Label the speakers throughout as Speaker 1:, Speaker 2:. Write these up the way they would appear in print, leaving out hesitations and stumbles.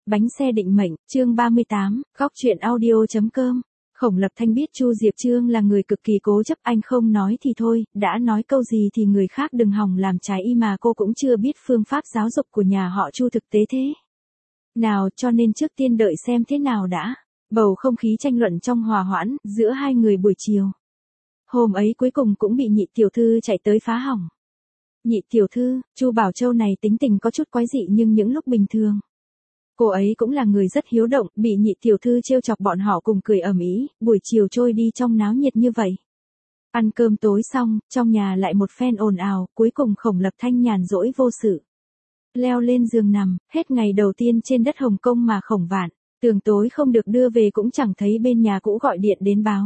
Speaker 1: Bánh xe định mệnh, chương 38, góc truyện audio.com. Khổng Lập Thanh biết Chu Diệp Trương là người cực kỳ cố chấp, anh không nói thì thôi, đã nói câu gì thì người khác đừng hòng làm trái ý, mà cô cũng chưa biết phương pháp giáo dục của nhà họ Chu thực tế thế nào, cho nên trước tiên đợi xem thế nào đã. Bầu không khí tranh luận trong hòa hoãn giữa hai người buổi chiều hôm ấy cuối cùng cũng bị nhị tiểu thư chạy tới phá hỏng. Nhị tiểu thư, Chu Bảo Châu này tính tình có chút quái dị, nhưng những lúc bình thường cô ấy cũng là người rất hiếu động, bị nhị tiểu thư trêu chọc bọn họ cùng cười ầm ĩ, buổi chiều trôi đi trong náo nhiệt như vậy. Ăn cơm tối xong, trong nhà lại một phen ồn ào, cuối cùng Khổng Lập Thanh nhàn rỗi vô sự leo lên giường nằm, hết ngày đầu tiên trên đất Hồng Kông mà Khổng Vạn, Tường tối không được đưa về cũng chẳng thấy bên nhà cũ gọi điện đến báo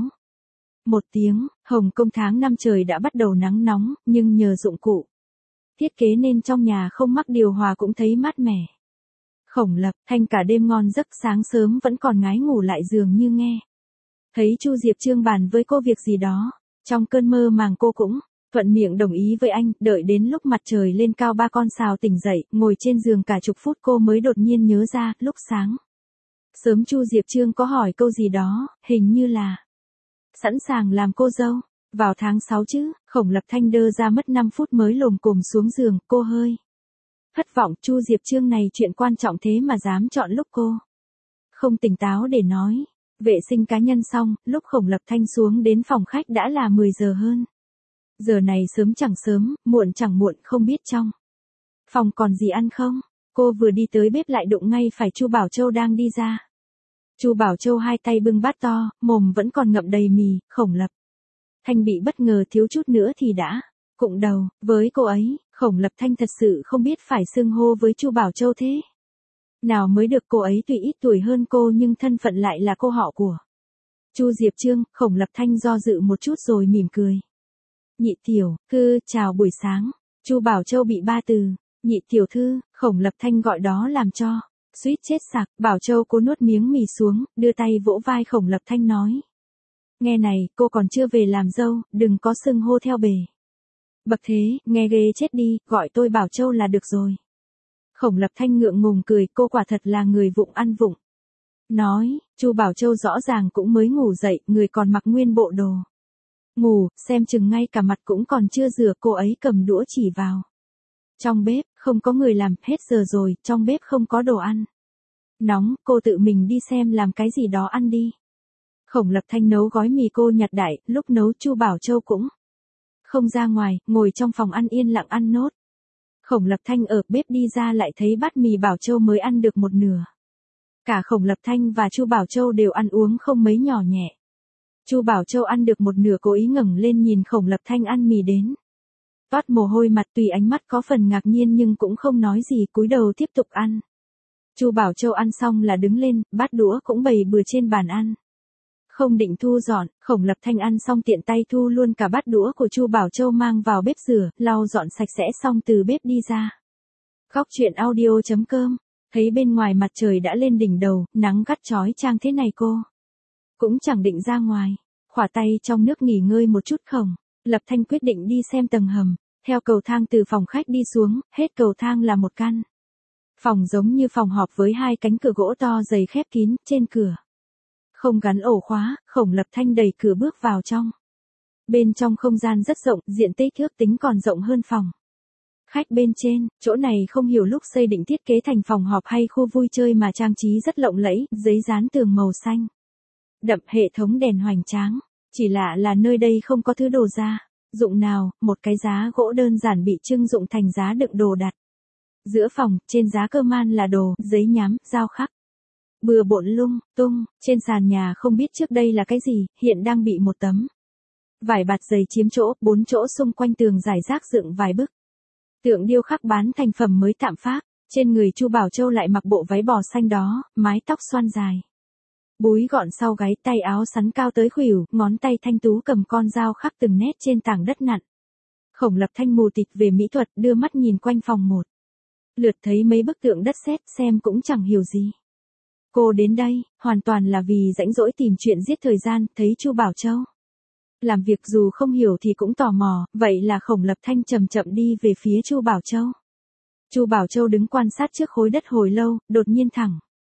Speaker 1: một tiếng. Hồng Kông tháng 5 trời đã bắt đầu nắng nóng, nhưng nhờ dụng cụ thiết kế nên trong nhà không mắc điều hòa cũng thấy mát mẻ. Khổng Lập Thanh cả đêm ngon giấc, sáng sớm vẫn còn ngái ngủ lại giường như nghe thấy Chu Diệp Trương bàn với cô việc gì đó. Trong cơn mơ màng cô cũng thuận miệng đồng ý với anh, đợi đến lúc mặt trời lên cao ba con sào tỉnh dậy, ngồi trên giường cả chục phút cô mới đột nhiên nhớ ra, lúc sáng sớm Chu Diệp Trương có hỏi câu gì đó, hình như là sẵn sàng làm cô dâu vào tháng 6 chứ. Khổng Lập Thanh đơ ra mất 5 phút mới lồm cồm xuống giường, cô hơi thất vọng, Chu Diệp Trương này chuyện quan trọng thế mà dám chọn lúc cô không tỉnh táo để nói. Vệ sinh cá nhân xong, lúc Khổng Lập Thanh xuống đến phòng khách đã là 10 giờ hơn. Giờ này sớm chẳng sớm, muộn chẳng muộn, không biết trong phòng còn gì ăn không. Cô vừa đi tới bếp lại đụng ngay phải Chu Bảo Châu đang đi ra. Chu Bảo Châu hai tay bưng bát to, mồm vẫn còn ngậm đầy mì. Khổng Lập Thanh bị bất ngờ, thiếu chút nữa thì đã cụng đầu với cô ấy. Khổng Lập Thanh thật sự không biết phải xưng hô với Chu Bảo Châu thế nào mới được. Cô ấy tuy ít tuổi hơn cô nhưng thân phận lại là cô họ của Chu Diệp Trương. Khổng Lập Thanh do dự một chút rồi mỉm cười. Nhị tiểu thư, chào buổi sáng. Chu Bảo Châu bị ba từ nhị tiểu thư, Khổng Lập Thanh gọi đó làm cho suýt chết sặc. Bảo Châu cố nuốt miếng mì xuống, đưa tay vỗ vai Khổng Lập Thanh nói: nghe này, cô còn chưa về làm dâu, đừng có xưng hô theo bề bậc thế, nghe ghê chết đi, gọi tôi Bảo Châu là được rồi. Khổng Lập Thanh ngượng ngùng cười, cô quả thật là người vụng ăn vụng nói. Chu Bảo Châu rõ ràng cũng mới ngủ dậy, người còn mặc nguyên bộ đồ ngủ, xem chừng ngay cả mặt cũng còn chưa rửa. Cô ấy cầm đũa chỉ vào trong bếp, không có người làm, hết giờ rồi, trong bếp không có đồ ăn nóng, cô tự mình đi xem làm cái gì đó ăn đi. Khổng Lập Thanh nấu gói mì, cô nhặt đại, lúc nấu Chu Bảo Châu cũng không ra ngoài, ngồi trong phòng ăn yên lặng ăn nốt. Khổng Lập Thanh ở bếp đi ra lại thấy bát mì Bảo Châu mới ăn được một nửa. Cả Khổng Lập Thanh và Chu Bảo Châu đều ăn uống không mấy nhỏ nhẹ. Chu Bảo Châu ăn được một nửa, cố ý ngẩng lên nhìn Khổng Lập Thanh ăn mì đến toát mồ hôi mặt, tùy ánh mắt có phần ngạc nhiên nhưng cũng không nói gì, cúi đầu tiếp tục ăn. Chu Bảo Châu ăn xong là đứng lên, bát đũa cũng bày bừa trên bàn ăn, không định thu dọn. Khổng Lập Thanh ăn xong tiện tay thu luôn cả bát đũa của Chu Bảo Châu mang vào bếp rửa, lau dọn sạch sẽ xong từ bếp đi ra. Góc truyện audio.com. Thấy bên ngoài mặt trời đã lên đỉnh đầu, nắng gắt chói chang thế này cô cũng chẳng định ra ngoài, khỏa tay trong nước nghỉ ngơi một chút. Khổng Lập Thanh quyết định đi xem tầng hầm, theo cầu thang từ phòng khách đi xuống, hết cầu thang là một căn phòng giống như phòng họp với hai cánh cửa gỗ to dày khép kín, trên cửa không gắn ổ khóa. Khổng Lập Thanh đẩy cửa bước vào trong. Bên trong không gian rất rộng, diện tích ước tính còn rộng hơn phòng khách bên trên. Chỗ này không hiểu lúc xây định thiết kế thành phòng họp hay khu vui chơi mà trang trí rất lộng lẫy, giấy dán tường màu xanh đậm, hệ thống đèn hoành tráng. Chỉ lạ là nơi đây không có thứ đồ gia dụng nào, một cái giá gỗ đơn giản bị trưng dụng thành giá đựng đồ đặt giữa phòng, trên giá cơ man là đồ, giấy nhám, dao khắc bừa bộn lung tung. Trên sàn nhà không biết trước đây là cái gì, hiện đang bị một tấm vải bạt dày chiếm chỗ, 4 chỗ xung quanh tường rải rác dựng vài bức tượng điêu khắc bán thành phẩm mới tạm phác. Trên người Chu Bảo Châu lại mặc bộ váy bò xanh đó, mái tóc xoăn dài búi gọn sau gáy, tay áo sắn cao tới khuỷu, ngón tay thanh tú cầm con dao khắc từng nét trên tảng đất nặn. Khổng Lập Thanh mù tịt về mỹ thuật, đưa mắt nhìn quanh phòng một lượt, thấy mấy bức tượng đất sét, xem cũng chẳng hiểu gì. Cô đến đây hoàn toàn là vì rãnh rỗi tìm chuyện giết thời gian, thấy Chu Bảo Châu làm việc dù không hiểu thì cũng tò mò, vậy là Khổng Lập Thanh chậm chậm đi về phía Chu Bảo Châu. Chu Bảo Châu đứng quan sát trước khối đất hồi lâu, đột nhiên thẳng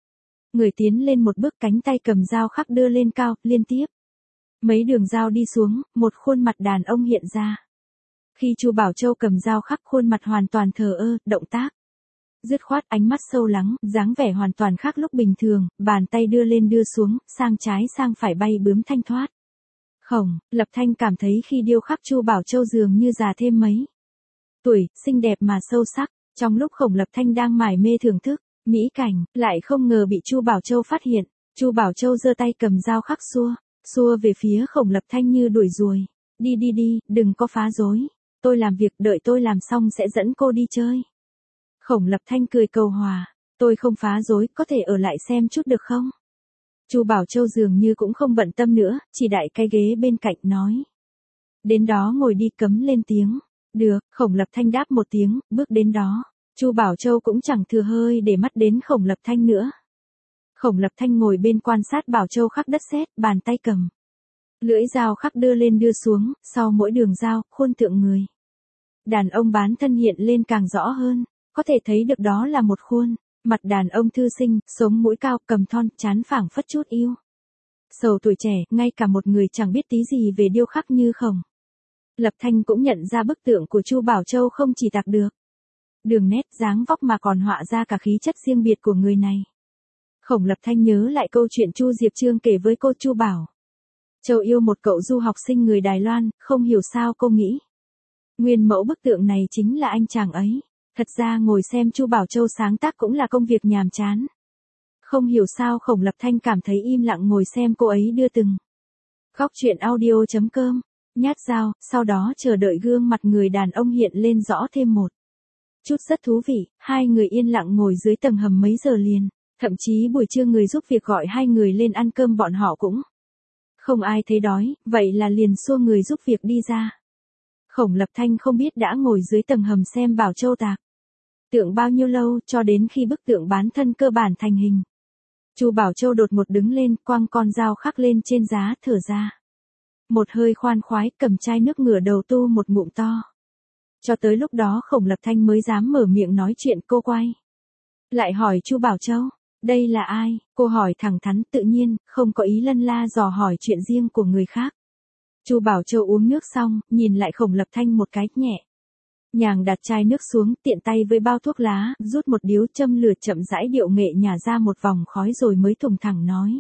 Speaker 1: Người tiến lên một bước, cánh tay cầm dao khắc đưa lên cao, liên tiếp. Mấy đường dao đi xuống, một khuôn mặt đàn ông hiện ra. Khi Chu Bảo Châu cầm dao khắc, khuôn mặt hoàn toàn thờ ơ, động tác dứt khoát, ánh mắt sâu lắng, dáng vẻ hoàn toàn khác lúc bình thường, bàn tay đưa lên đưa xuống, sang trái sang phải bay bướm thanh thoát. Khổng Lập Thanh cảm thấy khi điêu khắc Chu Bảo Châu dường như già thêm mấy tuổi, xinh đẹp mà sâu sắc. Trong lúc Khổng Lập Thanh đang mải mê thưởng thức mỹ cảnh, lại không ngờ bị Chu Bảo Châu phát hiện. Chu Bảo Châu giơ tay cầm dao khắc xua về phía Khổng Lập Thanh như đuổi ruồi. Đi đi đi, đừng có phá rối. Tôi làm việc, đợi tôi làm xong sẽ dẫn cô đi chơi. Khổng Lập Thanh cười cầu hòa. Tôi không phá rối, có thể ở lại xem chút được không? Chu Bảo Châu dường như cũng không bận tâm nữa, chỉ đại cái ghế bên cạnh nói. Đến đó ngồi đi, cấm lên tiếng. Được, Khổng Lập Thanh đáp một tiếng, bước đến đó. Chu Bảo Châu cũng chẳng thừa hơi để mắt đến Khổng Lập Thanh nữa. Khổng Lập Thanh ngồi bên quan sát Bảo Châu khắc đất sét, bàn tay cầm lưỡi dao khắc đưa lên đưa xuống, sau mỗi đường dao, khuôn tượng người đàn ông bán thân hiện lên càng rõ hơn, có thể thấy được đó là một khuôn mặt đàn ông thư sinh, sống mũi cao, cầm thon, trán phảng phất chút yêu sầu tuổi trẻ. Ngay cả một người chẳng biết tí gì về điêu khắc như Khổng Lập Thanh cũng nhận ra bức tượng của Chu Bảo Châu không chỉ tạc được đường nét dáng vóc mà còn họa ra cả khí chất riêng biệt của người này. Khổng Lập Thanh nhớ lại câu chuyện Chu Diệp Trương kể với cô Chu Bảo Châu yêu một cậu du học sinh người Đài Loan, không hiểu sao cô nghĩ nguyên mẫu bức tượng này chính là anh chàng ấy. Thật ra ngồi xem Chu Bảo Châu sáng tác cũng là công việc nhàm chán. Không hiểu sao Khổng Lập Thanh cảm thấy im lặng ngồi xem cô ấy đưa từng góc truyện audio.com nhát dao, sau đó chờ đợi gương mặt người đàn ông hiện lên rõ thêm một chút. Rất thú vị. Hai người yên lặng ngồi dưới tầng hầm mấy giờ liền, thậm chí buổi trưa người giúp việc gọi hai người lên ăn cơm bọn họ cũng không ai thấy đói, vậy là liền xua người giúp việc đi ra. Khổng Lập Thanh không biết đã ngồi dưới tầng hầm xem Bảo Châu tạc tượng bao nhiêu lâu, cho đến khi bức tượng bán thân cơ bản thành hình. Chu Bảo Châu đột một đứng lên, quăng con dao khắc lên trên giá, thở ra một hơi khoan khoái, cầm chai nước ngửa đầu tu một ngụm to. Cho tới lúc đó Khổng Lập Thanh mới dám mở miệng nói chuyện. Cô quay lại hỏi Chu Bảo Châu, đây là ai? Cô hỏi thẳng thắn, tự nhiên, không có ý lân la dò hỏi chuyện riêng của người khác. Chu Bảo Châu uống nước xong, nhìn lại Khổng Lập Thanh một cái, nhẹ nhàng đặt chai nước xuống, tiện tay với bao thuốc lá, rút một điếu, châm lửa, chậm rãi điệu nghệ nhả ra một vòng khói rồi mới thùng thẳng nói.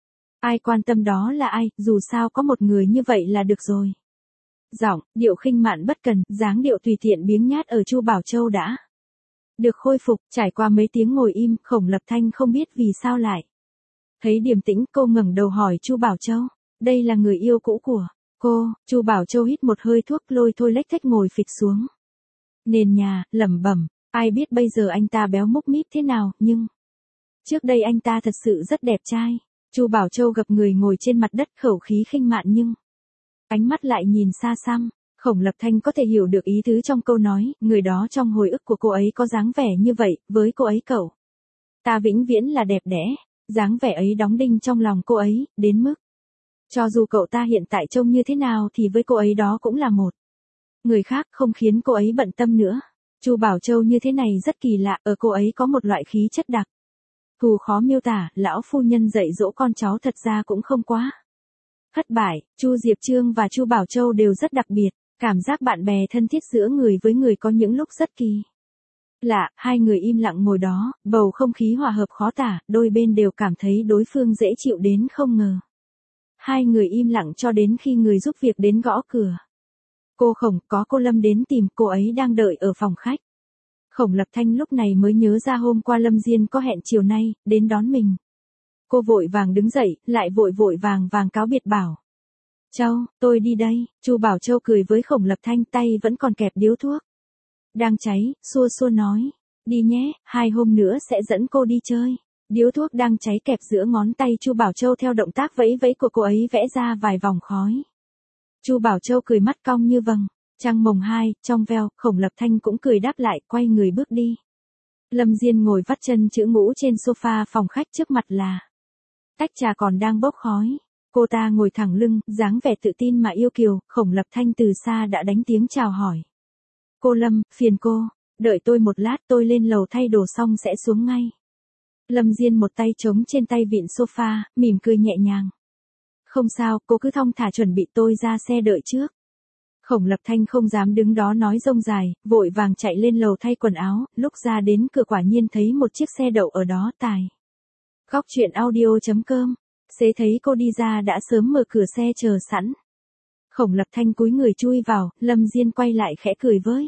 Speaker 1: Ai quan tâm đó là ai, dù sao có một người như vậy là được rồi. Giọng, điệu khinh mạn bất cần, dáng điệu tùy tiện biếng nhát ở Chu Bảo Châu đã được khôi phục. Trải qua mấy tiếng ngồi im, Khổng Lập Thanh không biết vì sao lại thấy điềm tĩnh. Cô ngẩng đầu hỏi Chu Bảo Châu, đây là người yêu cũ của cô? Chu Bảo Châu hít một hơi thuốc, lôi thôi lếch thếch ngồi phịch xuống nền nhà, lẩm bẩm, ai biết bây giờ anh ta béo múc míp thế nào, nhưng trước đây anh ta thật sự rất đẹp trai. Chu Bảo Châu gập người ngồi trên mặt đất, khẩu khí khinh mạn nhưng ánh mắt lại nhìn xa xăm. Khổng Lập Thanh có thể hiểu được ý tứ trong câu nói, người đó trong hồi ức của cô ấy có dáng vẻ như vậy, với cô ấy cậu ta vĩnh viễn là đẹp đẽ. Dáng vẻ ấy đóng đinh trong lòng cô ấy, đến mức cho dù cậu ta hiện tại trông như thế nào thì với cô ấy đó cũng là một người khác, không khiến cô ấy bận tâm nữa. Chu Bảo Châu như thế này rất kỳ lạ, ở cô ấy có một loại khí chất đặc thù khó miêu tả. Lão phu nhân dạy dỗ con cháu thật ra cũng không quá thất bại. Chu Diệp Trương và Chu Bảo Châu đều rất đặc biệt. Cảm giác bạn bè thân thiết giữa người với người có những lúc rất kỳ lạ. Hai người im lặng ngồi đó, bầu không khí hòa hợp khó tả, đôi bên đều cảm thấy đối phương dễ chịu đến không ngờ. Hai người im lặng cho đến khi người giúp việc đến gõ cửa. Cô Khổng, có cô Lâm đến tìm, cô ấy đang đợi ở phòng khách. Khổng Lập Thanh lúc này mới nhớ ra hôm qua Lâm Diên có hẹn chiều nay đến đón mình. Cô vội vàng đứng dậy, lại vội vàng cáo biệt bảo. Châu, tôi đi đây. Chu Bảo Châu cười với Khổng Lập Thanh, tay vẫn còn kẹp điếu thuốc đang cháy, xua nói. Đi nhé, 2 hôm nữa sẽ dẫn cô đi chơi. Điếu thuốc đang cháy kẹp giữa ngón tay Chu Bảo Châu theo động tác vẫy vẫy của cô ấy vẽ ra vài vòng khói. Chu Bảo Châu cười mắt cong như vầng trăng mồng 2, trong veo. Khổng Lập Thanh cũng cười đáp lại, quay người bước đi. Lâm Diên ngồi vắt chân chữ ngũ trên sofa phòng khách, trước mặt là tách trà còn đang bốc khói. Cô ta ngồi thẳng lưng, dáng vẻ tự tin mà yêu kiều. Khổng Lập Thanh từ xa đã đánh tiếng chào hỏi. Cô Lâm, phiền cô, đợi tôi một lát, tôi lên lầu thay đồ xong sẽ xuống ngay. Lâm Diên một tay chống trên tay vịn sofa, mỉm cười nhẹ nhàng. Không sao, cô cứ thong thả chuẩn bị, tôi ra xe đợi trước. Khổng Lập Thanh không dám đứng đó nói rông dài, vội vàng chạy lên lầu thay quần áo, lúc ra đến cửa quả nhiên thấy một chiếc xe đậu ở đó. Tài. Góc truyện audio.com. Xế thấy cô đi ra đã sớm mở cửa xe chờ sẵn. Khổng Lập Thanh cúi người chui vào, Lâm Diên quay lại khẽ cười với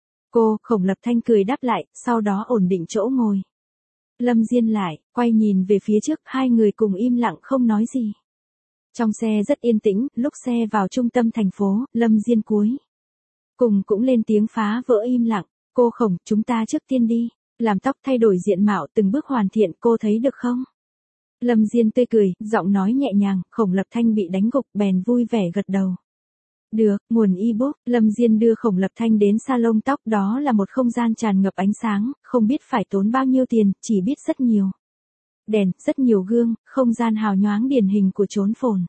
Speaker 1: cô. Khổng Lập Thanh cười đáp lại, sau đó ổn định chỗ ngồi. Lâm Diên lại, quay nhìn về phía trước, hai người cùng im lặng không nói gì. Trong xe rất yên tĩnh, lúc xe vào trung tâm thành phố, Lâm Diên cuối cùng cũng lên tiếng phá vỡ im lặng. Cô Khổng, chúng ta trước tiên đi, làm tóc thay đổi diện mạo từng bước hoàn thiện, cô thấy được không? Lâm Diên tươi cười, giọng nói nhẹ nhàng. Khổng Lập Thanh bị đánh gục bèn vui vẻ gật đầu. Được, nguồn ebook. Lâm Diên đưa Khổng Lập Thanh đến salon tóc, đó là một không gian tràn ngập ánh sáng, không biết phải tốn bao nhiêu tiền, chỉ biết rất nhiều đèn, rất nhiều gương, không gian hào nhoáng điển hình của chốn phồn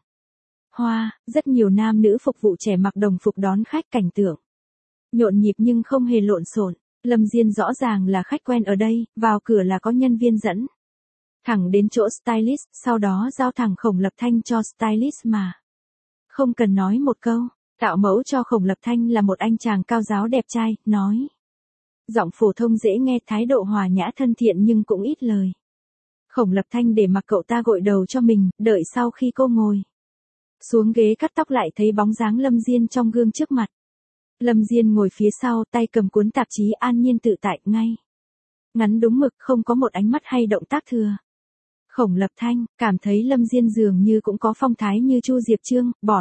Speaker 1: hoa, rất nhiều nam nữ phục vụ trẻ mặc đồng phục đón khách, cảnh tượng nhộn nhịp nhưng không hề lộn xộn. Lâm Diên rõ ràng là khách quen ở đây, vào cửa là có nhân viên dẫn thẳng đến chỗ stylist, sau đó giao thẳng Khổng Lập Thanh cho stylist mà không cần nói một câu. Tạo mẫu cho Khổng Lập Thanh là một anh chàng cao ráo đẹp trai, nói giọng phổ thông dễ nghe, thái độ hòa nhã thân thiện nhưng cũng ít lời. Khổng Lập Thanh để mặc cậu ta gội đầu cho mình, đợi sau khi cô ngồi xuống ghế cắt tóc lại thấy bóng dáng Lâm Diên trong gương trước mặt. Lâm Diên ngồi phía sau, tay cầm cuốn tạp chí, an nhiên tự tại, ngay ngắn đúng mực, không có một ánh mắt hay động tác thừa. Khổng Lập Thanh cảm thấy Lâm Diên dường như cũng có phong thái như Chu Diệp Trương, bọn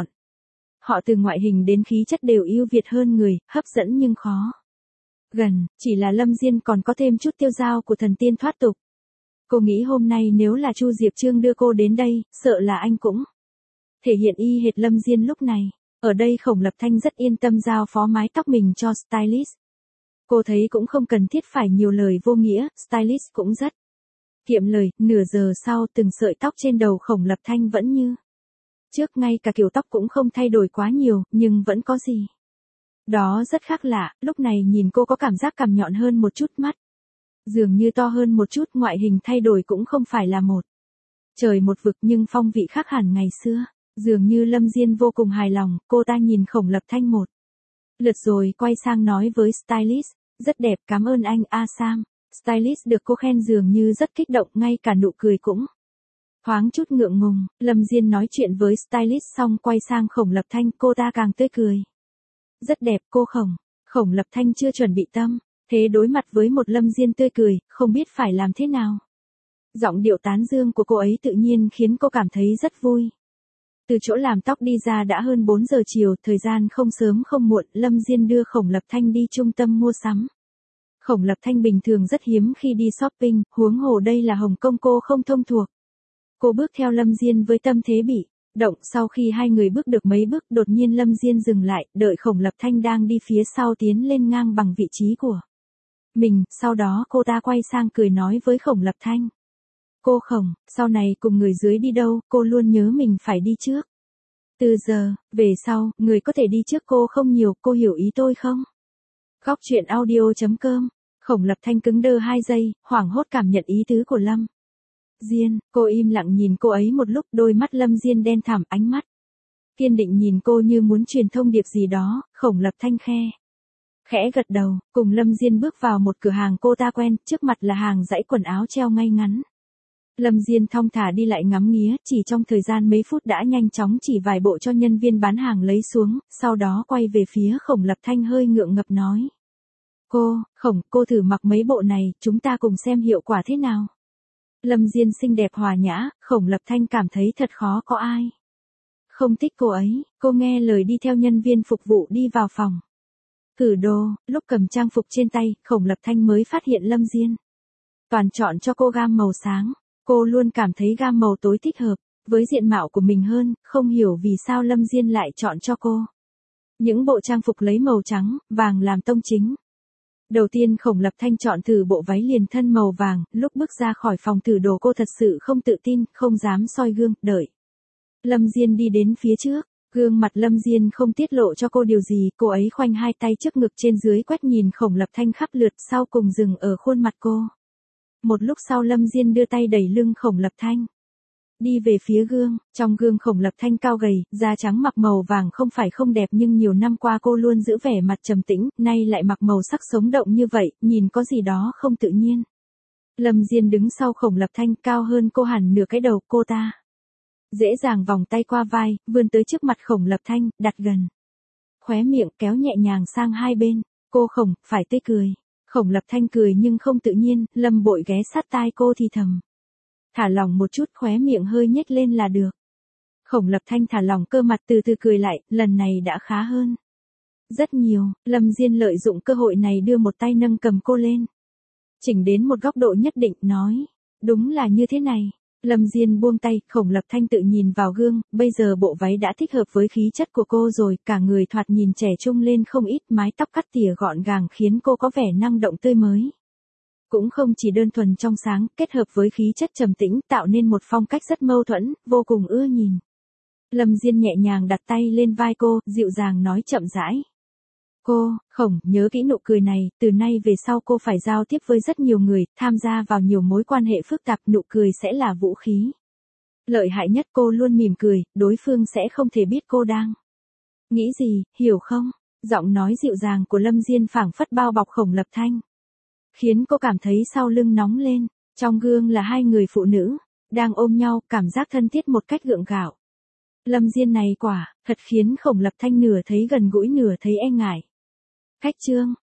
Speaker 1: họ từ ngoại hình đến khí chất đều ưu việt hơn người, hấp dẫn nhưng khó gần, chỉ là Lâm Diên còn có thêm chút tiêu dao của thần tiên thoát tục. Cô nghĩ hôm nay nếu là Chu Diệp Trương đưa cô đến đây, sợ là anh cũng thể hiện y hệt Lâm Diên lúc này. Ở đây Khổng Lập Thanh rất yên tâm giao phó mái tóc mình cho stylist. Cô thấy cũng không cần thiết phải nhiều lời vô nghĩa, stylist cũng rất kiệm lời. Nửa giờ sau, từng sợi tóc trên đầu Khổng Lập Thanh vẫn như trước, ngay cả kiểu tóc cũng không thay đổi quá nhiều, nhưng vẫn có gì đó rất khác lạ. Lúc này nhìn cô có cảm giác cằm nhọn hơn một chút, mắt dường như to hơn một chút, ngoại hình thay đổi cũng không phải là một trời một vực nhưng phong vị khác hẳn ngày xưa. Dường như Lâm Diên vô cùng hài lòng, cô ta nhìn Khổng Lập Thanh một lượt rồi quay sang nói với stylist, rất đẹp, cảm ơn anh A Sam. Stylist được cô khen dường như rất kích động, ngay cả nụ cười cũng thoáng chút ngượng ngùng. Lâm Diên nói chuyện với stylist xong quay sang Khổng Lập Thanh, cô ta càng tươi cười. Rất đẹp cô Khổng. Khổng Lập Thanh chưa chuẩn bị tâm thế đối mặt với một Lâm Diên tươi cười, không biết phải làm thế nào. Giọng điệu tán dương của cô ấy tự nhiên khiến cô cảm thấy rất vui. Từ chỗ làm tóc đi ra đã hơn 4 giờ chiều, thời gian không sớm không muộn, Lâm Diên đưa Khổng Lập Thanh đi trung tâm mua sắm. Khổng Lập Thanh bình thường rất hiếm khi đi shopping, huống hồ đây là Hồng Kông cô không thông thuộc. Cô bước theo Lâm Diên với tâm thế bị động, sau khi hai người bước được mấy bước, đột nhiên Lâm Diên dừng lại, đợi Khổng Lập Thanh đang đi phía sau tiến lên ngang bằng vị trí của mình, sau đó cô ta quay sang cười nói với Khổng Lập Thanh. Cô Khổng, sau này cùng người dưới đi đâu, cô luôn nhớ mình phải đi trước. Từ giờ về sau, người có thể đi trước cô không nhiều, cô hiểu ý tôi không? Góc truyện audio.com. Khổng Lập Thanh cứng đơ 2 giây, hoảng hốt cảm nhận ý tứ của Lâm Diên. Cô im lặng nhìn cô ấy một lúc, đôi mắt Lâm Diên đen thẳm, ánh mắt kiên định nhìn cô như muốn truyền thông điệp gì đó. Khổng Lập Thanh khẽ gật đầu, cùng Lâm Diên bước vào một cửa hàng cô ta quen, trước mặt là hàng dãy quần áo treo ngay ngắn. Lâm Diên thong thả đi lại ngắm nghía, chỉ trong thời gian mấy phút đã nhanh chóng chỉ vài bộ cho nhân viên bán hàng lấy xuống, sau đó quay về phía Khổng Lập Thanh hơi ngượng ngập nói. Cô, Khổng, cô thử mặc mấy bộ này, chúng ta cùng xem hiệu quả thế nào. Lâm Diên xinh đẹp hòa nhã, Khổng Lập Thanh cảm thấy thật khó có ai không thích cô ấy. Cô nghe lời đi theo nhân viên phục vụ đi vào phòng thử đồ. Lúc cầm trang phục trên tay, Khổng Lập Thanh mới phát hiện Lâm Diên toàn chọn cho cô gam màu sáng. Cô luôn cảm thấy gam màu tối thích hợp với diện mạo của mình hơn, không hiểu vì sao Lâm Diên lại chọn cho cô những bộ trang phục lấy màu trắng, vàng làm tông chính. Đầu tiên Khổng Lập Thanh chọn thử bộ váy liền thân màu vàng, lúc bước ra khỏi phòng thử đồ cô thật sự không tự tin, không dám soi gương, đợi Lâm Diên đi đến phía trước. Gương mặt Lâm Diên không tiết lộ cho cô điều gì, cô ấy khoanh hai tay trước ngực trên dưới quét nhìn Khổng Lập Thanh khắp lượt, sau cùng dừng ở khuôn mặt cô. Một lúc sau Lâm Diên đưa tay đẩy lưng Khổng Lập Thanh. Đi về phía gương, trong gương Khổng Lập Thanh cao gầy, da trắng mặc màu vàng không phải không đẹp nhưng nhiều năm qua cô luôn giữ vẻ mặt trầm tĩnh, nay lại mặc màu sắc sống động như vậy, nhìn có gì đó không tự nhiên. Lâm Diên đứng sau Khổng Lập Thanh cao hơn cô hẳn nửa cái đầu cô ta. Dễ dàng vòng tay qua vai, vươn tới trước mặt Khổng Lập Thanh, đặt gần. Khóe miệng kéo nhẹ nhàng sang hai bên, cô Khổng, phải tươi cười. Khổng Lập Thanh cười nhưng không tự nhiên, Lâm Bội ghé sát tai cô thì thầm. Thả lỏng một chút khóe miệng hơi nhếch lên là được. Khổng Lập Thanh thả lỏng cơ mặt từ từ cười lại, lần này đã khá hơn. Rất nhiều, Lâm Diên lợi dụng cơ hội này đưa một tay nâng cầm cô lên. Chỉnh đến một góc độ nhất định, nói. Đúng là như thế này. Lâm Diên buông tay, Khổng Lập Thanh tự nhìn vào gương, bây giờ bộ váy đã thích hợp với khí chất của cô rồi, cả người thoạt nhìn trẻ trung lên không ít, mái tóc cắt tỉa gọn gàng khiến cô có vẻ năng động tươi mới. Cũng không chỉ đơn thuần trong sáng, kết hợp với khí chất trầm tĩnh tạo nên một phong cách rất mâu thuẫn, vô cùng ưa nhìn. Lâm Diên nhẹ nhàng đặt tay lên vai cô, dịu dàng nói chậm rãi. Cô, Khổng, nhớ kỹ nụ cười này, từ nay về sau cô phải giao tiếp với rất nhiều người, tham gia vào nhiều mối quan hệ phức tạp, nụ cười sẽ là vũ khí. Lợi hại nhất cô luôn mỉm cười, đối phương sẽ không thể biết cô đang nghĩ gì, hiểu không? Giọng nói dịu dàng của Lâm Diên phảng phất bao bọc Khổng Lập Thanh. Khiến cô cảm thấy sau lưng nóng lên, trong gương là hai người phụ nữ, đang ôm nhau, cảm giác thân thiết một cách gượng gạo. Lâm Diên này quả, thật khiến Khổng Lập Thanh nửa thấy gần gũi nửa thấy e ngại. Khách trương,